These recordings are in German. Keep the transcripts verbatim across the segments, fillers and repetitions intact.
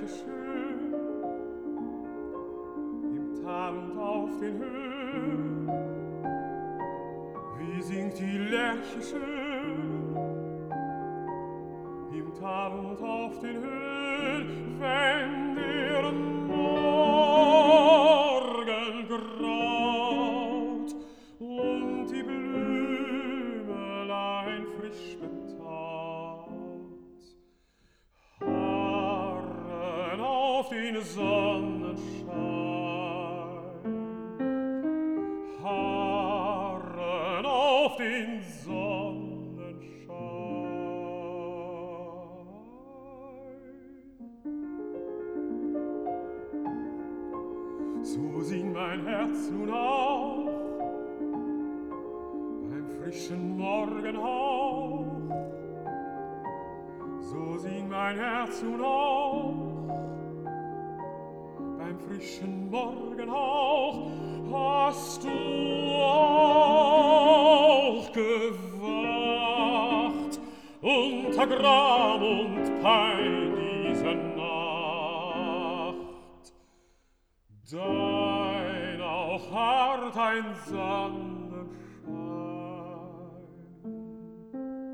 schön, im Tal und auf den Höhen, wie singt die Lerche schön, im Tal und auf den Höhen, wenn der Morgen graut und die Blümelein frisch betaut. Harren auf den Sonnenschein, harren auf den Sonnenschein. So singt mein Herz nun auch beim frischen Morgenhauch. So singt mein Herz nun auch beim frischen Morgenhauch. Hast du auch gewacht unter Gram und Pein diese Nacht? Dein auch hart ein Sonnenschein,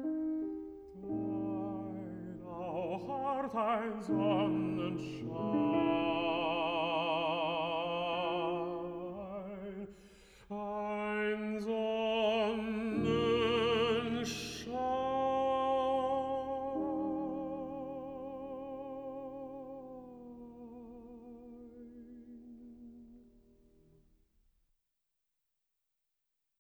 dein auch hart ein Sonnenschein.